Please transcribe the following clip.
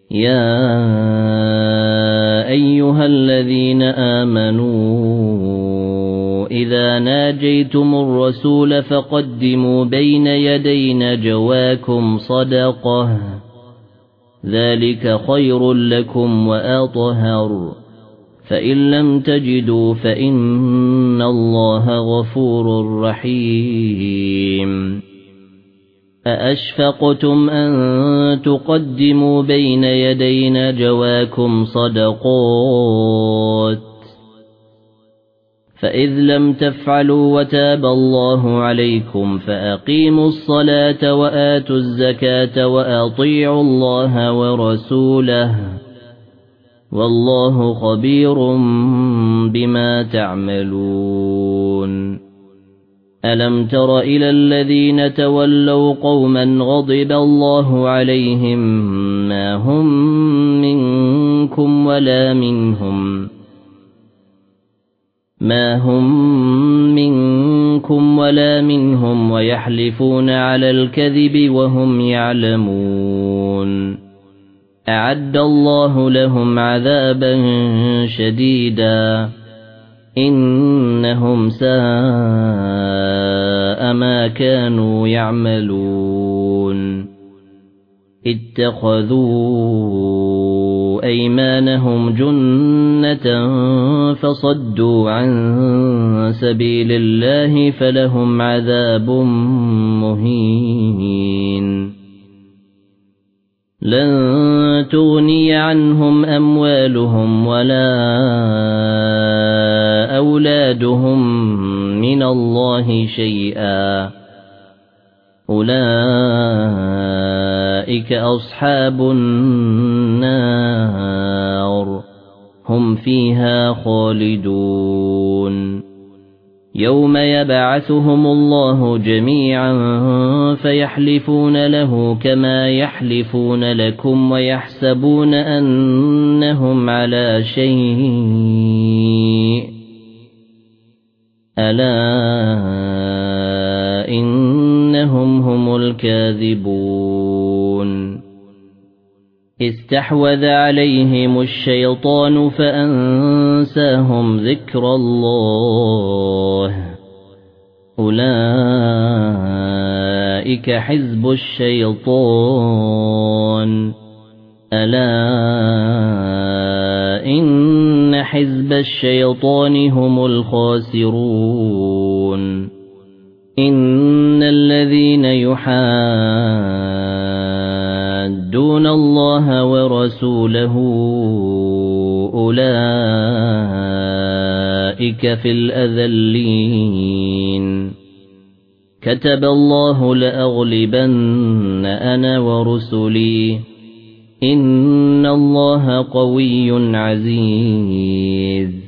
يا أيها الذين آمنوا إذا ناجيتم الرسول فقدموا بين يدي نجواكم صدقة ذلك خير لكم وأطهر فإن لم تجدوا فإن الله غفور رحيم أأشفقتم أن تقدموا بين يدي نجواكم صدقات فإذ لم تفعلوا وتاب الله عليكم فأقيموا الصلاة وآتوا الزكاة وأطيعوا الله ورسوله والله خبير بما تعملون ألم تر إلى الذين تولوا قوما غضب الله عليهم ما هم منكم ولا منهم ويحلفون على الكذب وهم يعلمون أعد الله لهم عذابا شديدا إنهم ساء ما كانوا يعملون اتخذوا أيمانهم جنة فصدوا عن سبيل الله فلهم عذاب مهين لن تغني عنهم أموالهم ولا أولادهم من الله شيئا أولئك أصحاب النار هم فيها خالدون يوم يبعثهم الله جميعا فيحلفون له كما يحلفون لكم ويحسبون أنهم على شيء ألا إنهم هم الكاذبون استحوذ عليهم الشيطان فأنساهم ذكر الله أولئك حزب الشيطان ألا إن حزب الشيطان هم الخاسرون إن الذين يحادون الله ورسوله أولئك في الأذلين كتب الله لأغلبن أنا ورسلي إن الله قوي عزيز